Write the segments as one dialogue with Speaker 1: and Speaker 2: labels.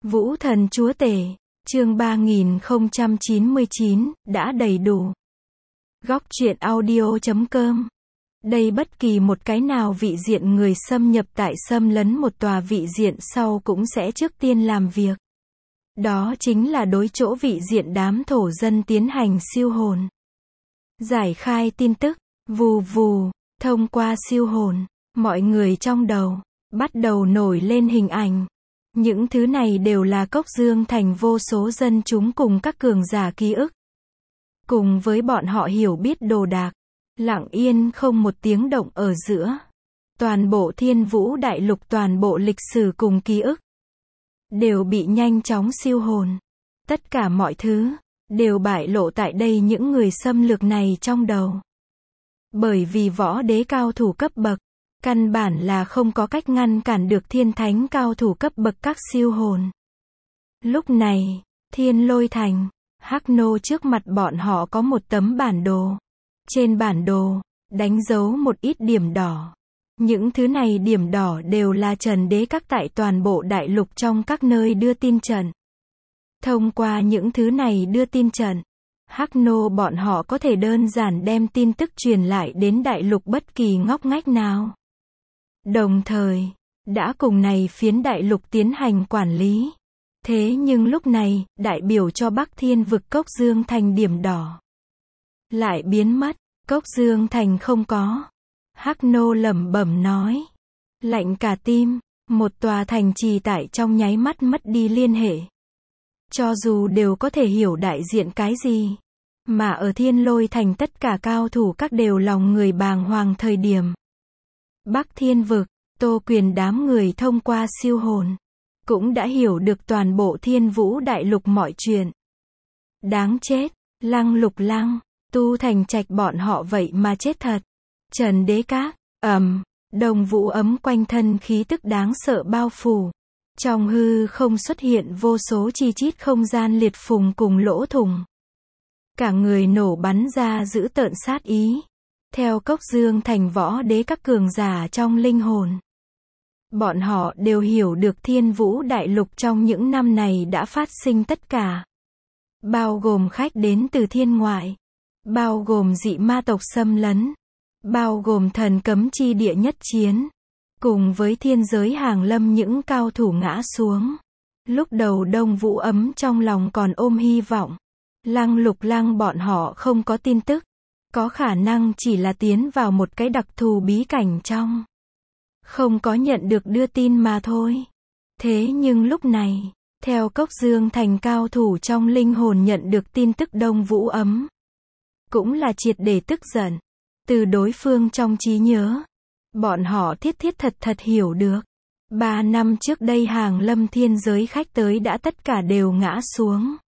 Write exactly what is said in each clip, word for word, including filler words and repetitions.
Speaker 1: Vũ Thần Chúa Tể, chương ba nghìn không trăm chín mươi chín, đã đầy đủ. Góc truyện audio chấm com. Đây bất kỳ một cái nào vị diện người xâm nhập tại xâm lấn một tòa vị diện sau cũng sẽ trước tiên làm việc. Đó chính là đối chỗ vị diện đám thổ dân tiến hành siêu hồn. Giải khai tin tức, vù vù, thông qua siêu hồn, mọi người trong đầu, bắt đầu nổi lên hình ảnh. Những thứ này đều là Cốc Dương Thành vô số dân chúng cùng các cường giả ký ức. Cùng với bọn họ hiểu biết đồ đạc, lặng yên không một tiếng động ở giữa. Toàn bộ Thiên Vũ Đại Lục, toàn bộ lịch sử cùng ký ức đều bị nhanh chóng siêu hồn. Tất cả mọi thứ đều bại lộ tại đây những người xâm lược này trong đầu. Bởi vì võ đế cao thủ cấp bậc, căn bản là không có cách ngăn cản được thiên thánh cao thủ cấp bậc các siêu hồn. Lúc này, Thiên Lôi Thành, Hắc Nô trước mặt bọn họ có một tấm bản đồ. Trên bản đồ, đánh dấu một ít điểm đỏ. Những thứ này điểm đỏ đều là Trần Đế các tại toàn bộ đại lục trong các nơi đưa tin trận. Thông qua những thứ này đưa tin trận, Hắc Nô bọn họ có thể đơn giản đem tin tức truyền lại đến đại lục bất kỳ ngóc ngách nào. Đồng thời, đã cùng này phiến đại lục tiến hành quản lý. Thế nhưng lúc này, đại biểu cho Bắc Thiên vực Cốc Dương Thành điểm đỏ lại biến mất, Cốc Dương Thành không có. Hắc Nô lẩm bẩm nói. Lạnh cả tim, một tòa thành trì tại trong nháy mắt mất đi liên hệ. Cho dù đều có thể hiểu đại diện cái gì, mà ở Thiên Lôi Thành tất cả cao thủ các đều lòng người bàng hoàng thời điểm. Bắc Thiên vực, Tô Quyền đám người thông qua siêu hồn, cũng đã hiểu được toàn bộ Thiên Vũ Đại Lục mọi chuyện. Đáng chết, Lăng Lục Lăng, Tu Thành Trạch bọn họ vậy mà chết thật. Trần Đế các, ầm, Đồng Vũ ấm quanh thân khí tức đáng sợ bao phủ. Trong hư không xuất hiện vô số chi chít không gian liệt phùng cùng lỗ thủng. Cả người nổ bắn ra dữ tợn sát ý. Theo Cốc Dương Thành võ đế các cường giả trong linh hồn, bọn họ đều hiểu được Thiên Vũ Đại Lục trong những năm này đã phát sinh tất cả. Bao gồm khách đến từ thiên ngoại, bao gồm dị ma tộc xâm lấn, bao gồm thần cấm chi địa nhất chiến, cùng với thiên giới hàng lâm những cao thủ ngã xuống. Lúc đầu Đông Vũ ấm trong lòng còn ôm hy vọng. Lăng Lục Lăng bọn họ không có tin tức. Có khả năng chỉ là tiến vào một cái đặc thù bí cảnh trong. Không có nhận được đưa tin mà thôi. Thế nhưng lúc này, theo Cốc Dương Thành cao thủ trong linh hồn nhận được tin tức Đông Vũ ấm, cũng là triệt để tức giận. Từ đối phương trong trí nhớ, bọn họ thiết thiết thật thật hiểu được. Ba năm trước đây hàng lâm thiên giới khách tới đã tất cả đều ngã xuống.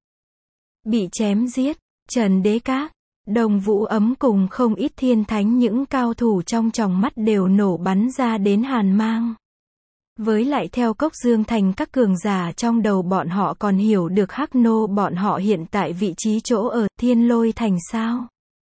Speaker 1: Bị chém giết, Trần Đế các, Đồng Vũ ấm cùng không ít thiên thánh những cao thủ trong tròng mắt đều nổ bắn ra đến hàn mang. Với lại theo Cốc Dương Thành các cường giả trong đầu bọn họ còn hiểu được Hắc Nô bọn họ hiện tại vị trí chỗ ở Thiên Lôi Thành sao.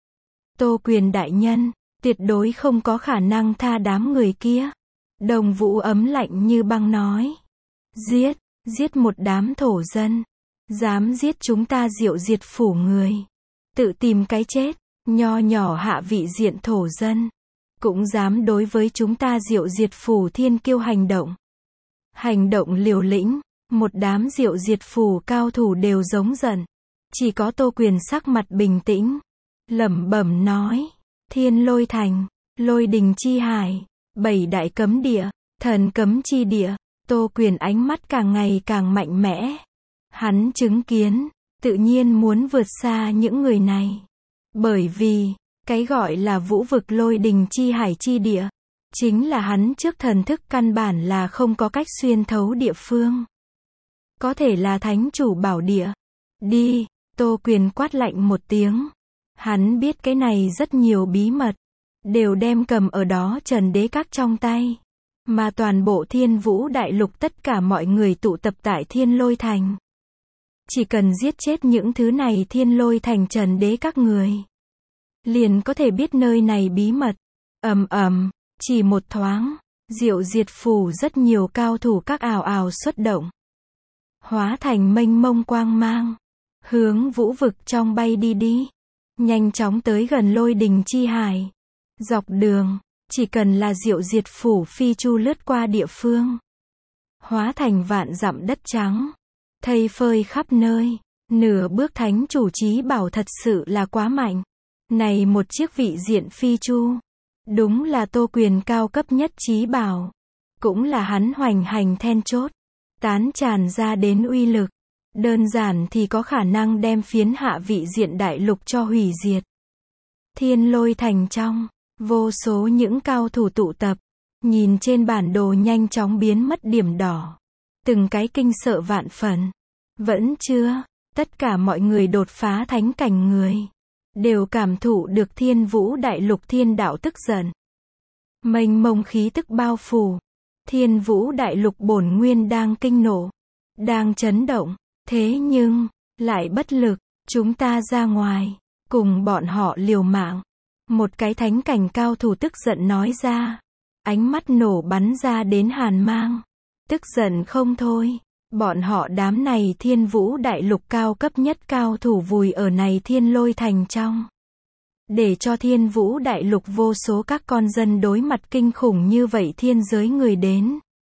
Speaker 1: Tô Quyền đại nhân, tuyệt đối không có khả năng tha đám người kia. Đồng Vũ ấm lạnh như băng nói. Giết, giết một đám thổ dân. Dám giết chúng ta Diệu Diệt phủ người. Tự tìm cái chết, nho nhỏ hạ vị diện thổ dân. Cũng dám đối với chúng ta Diệu Diệt phủ thiên kiêu hành động. Hành động liều lĩnh, một đám Diệu Diệt phủ cao thủ đều giống giận. Chỉ có Tô Quyền sắc mặt bình tĩnh, lẩm bẩm nói. Thiên Lôi Thành, Lôi Đình Chi Hải, bảy đại cấm địa, thần cấm chi địa. Tô Quyền ánh mắt càng ngày càng mạnh mẽ. Hắn chứng kiến, tự nhiên muốn vượt xa những người này. Bởi vì, cái gọi là vũ vực Lôi Đình Chi Hải chi địa, chính là hắn trước thần thức căn bản là không có cách xuyên thấu địa phương. Có thể là thánh chủ bảo địa. Đi, Tô Quyền quát lạnh một tiếng. Hắn biết cái này rất nhiều bí mật, đều đem cầm ở đó Trần Đế các trong tay. Mà toàn bộ Thiên Vũ Đại Lục tất cả mọi người tụ tập tại Thiên Lôi Thành. Chỉ cần giết chết những thứ này Thiên Lôi Thành Trần Đế các người, liền có thể biết nơi này bí mật. Ầm ầm, chỉ một thoáng, Diệu Diệt phủ rất nhiều cao thủ các ào ào xuất động. hóa thành mênh mông quang mang, hướng vũ vực trong bay đi đi, nhanh chóng tới gần Lôi Đình chi hải. Dọc đường, chỉ cần là Diệu Diệt Phủ phi chu lướt qua địa phương, hóa thành vạn dặm đất trắng, thây phơi khắp nơi. Nửa bước thánh chủ chí bảo thật sự là quá mạnh. Này một chiếc vị diện phi chu, đúng là Tô Quyền cao cấp nhất chí bảo, cũng là hắn hoành hành then chốt, tán tràn ra đến uy lực, đơn giản thì có khả năng đem phiến hạ vị diện đại lục cho hủy diệt. Thiên Lôi Thành trong, vô số những cao thủ tụ tập, nhìn trên bản đồ nhanh chóng biến mất điểm đỏ, từng cái kinh sợ vạn phần. Vẫn chưa, tất cả mọi người đột phá thánh cảnh người, đều cảm thụ được Thiên Vũ đại lục thiên đạo tức giận. Mênh mông khí tức bao phủ, Thiên Vũ đại lục bổn nguyên đang kinh nộ, đang chấn động, thế nhưng, lại bất lực, chúng ta ra ngoài, cùng bọn họ liều mạng. Một cái thánh cảnh cao thủ tức giận nói ra, ánh mắt nổ bắn ra đến hàn mang, tức giận không thôi. Bọn họ đám này Thiên Vũ đại lục cao cấp nhất cao thủ vùi ở này Thiên Lôi Thành trong, để cho Thiên Vũ đại lục vô số các con dân đối mặt kinh khủng như vậy thiên giới người đến.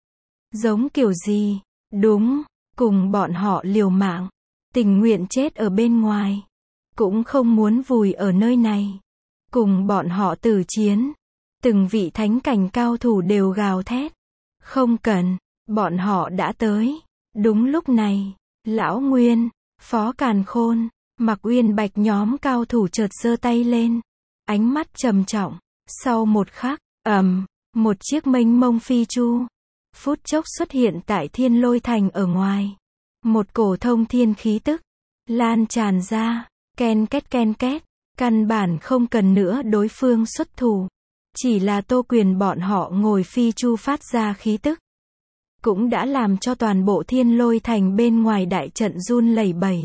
Speaker 1: Giống kiểu gì? Đúng, cùng bọn họ liều mạng, tình nguyện chết ở bên ngoài, cũng không muốn vùi ở nơi này, cùng bọn họ tử chiến. Từng vị thánh cảnh cao thủ đều gào thét, không cần, bọn họ đã tới. Đúng lúc này, Lão Nguyên, Phó Càn Khôn, Mạc Uyên Bạch nhóm cao thủ chợt giơ tay lên, ánh mắt trầm trọng. Sau một khắc, ầm, một chiếc mênh mông phi chu, phút chốc xuất hiện tại Thiên Lôi Thành ở ngoài. Một cổ thông thiên khí tức, lan tràn ra, ken két ken két, căn bản không cần nữa đối phương xuất thủ. Chỉ là Tô Quyền bọn họ ngồi phi chu phát ra khí tức, cũng đã làm cho toàn bộ Thiên Lôi Thành bên ngoài đại trận run lẩy bẩy.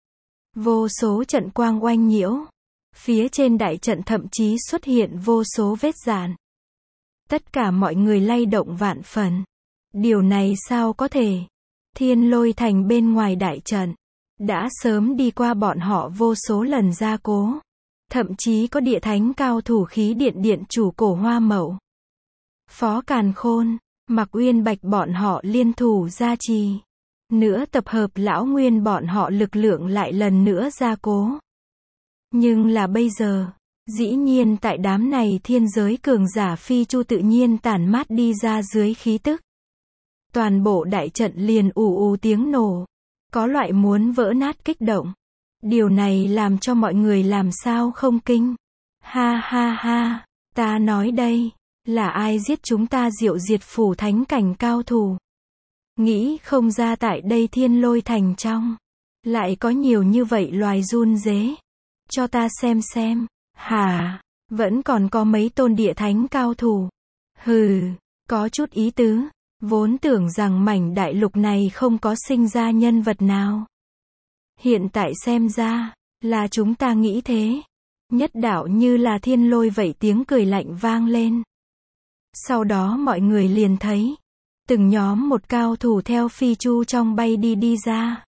Speaker 1: Vô số trận quang oanh nhiễu, phía trên đại trận thậm chí xuất hiện vô số vết rạn. Tất cả mọi người lay động vạn phần. Điều này sao có thể? Thiên Lôi Thành bên ngoài đại trận, đã sớm đi qua bọn họ vô số lần gia cố. Thậm chí có địa thánh cao thủ khí điện điện chủ cổ Hoa Mậu, Phó Càn Khôn, Mạc Uyên Bạch bọn họ liên thủ gia trì. Nữa tập hợp Lão Nguyên bọn họ lực lượng lại lần nữa gia cố. Nhưng là bây giờ, dĩ nhiên tại đám này thiên giới cường giả phi chu tự nhiên tản mát đi ra dưới khí tức. Toàn bộ đại trận liền ù ù tiếng nổ, có loại muốn vỡ nát kích động. Điều này làm cho mọi người làm sao không kinh. Ha ha ha, ta nói đây, là ai giết chúng ta Diệu Diệt Phủ thánh cảnh cao thủ? Nghĩ không ra tại đây Thiên Lôi Thành trong, lại có nhiều như vậy loài run rế. Cho ta xem xem. Hả, vẫn còn có mấy tôn địa thánh cao thủ. Hừ, có chút ý tứ. Vốn tưởng rằng mảnh đại lục này không có sinh ra nhân vật nào. Hiện tại xem ra, là chúng ta nghĩ thế. Nhất đạo như là thiên lôi vậy tiếng cười lạnh vang lên. Sau đó mọi người liền thấy, từng nhóm một cao thủ theo phi chu trong bay đi đi ra.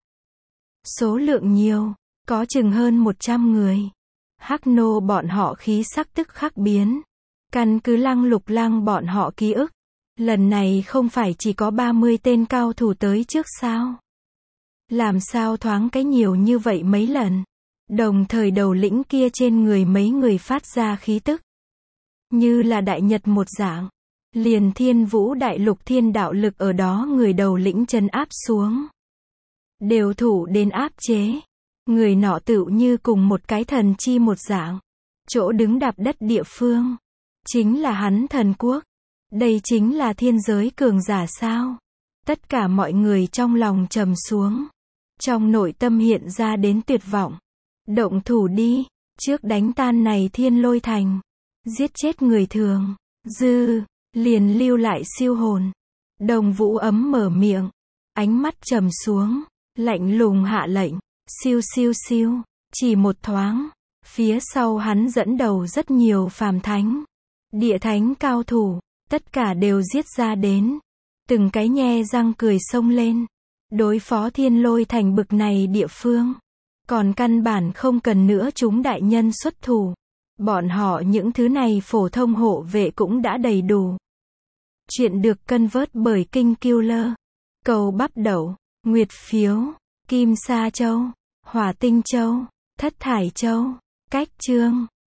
Speaker 1: Số lượng nhiều, có chừng hơn một trăm người. Hắc nô bọn họ khí sắc tức khắc biến. Căn cứ Lăng Lục Lăng bọn họ ký ức. Lần này không phải chỉ có ba mươi tên cao thủ tới trước sao? Làm sao thoáng cái nhiều như vậy mấy lần? Đồng thời đầu lĩnh kia trên người mấy người phát ra khí tức. Như là đại nhật một dạng. Liền Thiên Vũ đại lục thiên đạo lực ở đó người đầu lĩnh trấn áp xuống. Đều thủ đến áp chế. Người nọ tựu như cùng một cái thần chi một dạng. Chỗ đứng đạp đất địa phương. Chính là hắn thần quốc. Đây chính là thiên giới cường giả sao? Tất cả mọi người trong lòng trầm xuống. Trong nội tâm hiện ra đến tuyệt vọng. Động thủ đi, trước đánh tan này Thiên Lôi Thành. Giết chết người thường. Dư, liền lưu lại siêu hồn. Đồng Vũ ấm mở miệng. Ánh mắt trầm xuống. Lạnh lùng hạ lệnh. Siêu siêu siêu. Chỉ một thoáng. Phía sau hắn dẫn đầu rất nhiều phàm thánh. Địa thánh cao thủ. Tất cả đều giết ra đến. Từng cái nhe răng cười xông lên. Đối phó Thiên Lôi Thành bực này địa phương, còn căn bản không cần nữa chúng đại nhân xuất thủ. Bọn họ những thứ này phổ thông hộ vệ cũng đã đầy đủ. Chuyện được cân vớt bởi King Killer. Cầu bắp đậu, nguyệt phiếu, kim sa châu, hỏa tinh châu, thất thải châu. Cách chương